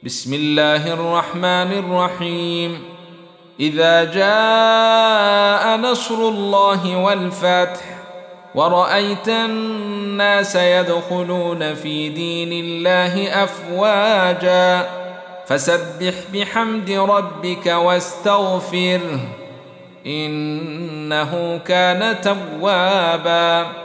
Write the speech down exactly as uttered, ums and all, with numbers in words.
بسم الله الرحمن الرحيم إذا جاء نصر الله والفتح ورأيت الناس يدخلون في دين الله أفواجا فسبح بحمد ربك واستغفره إنه كان توابا.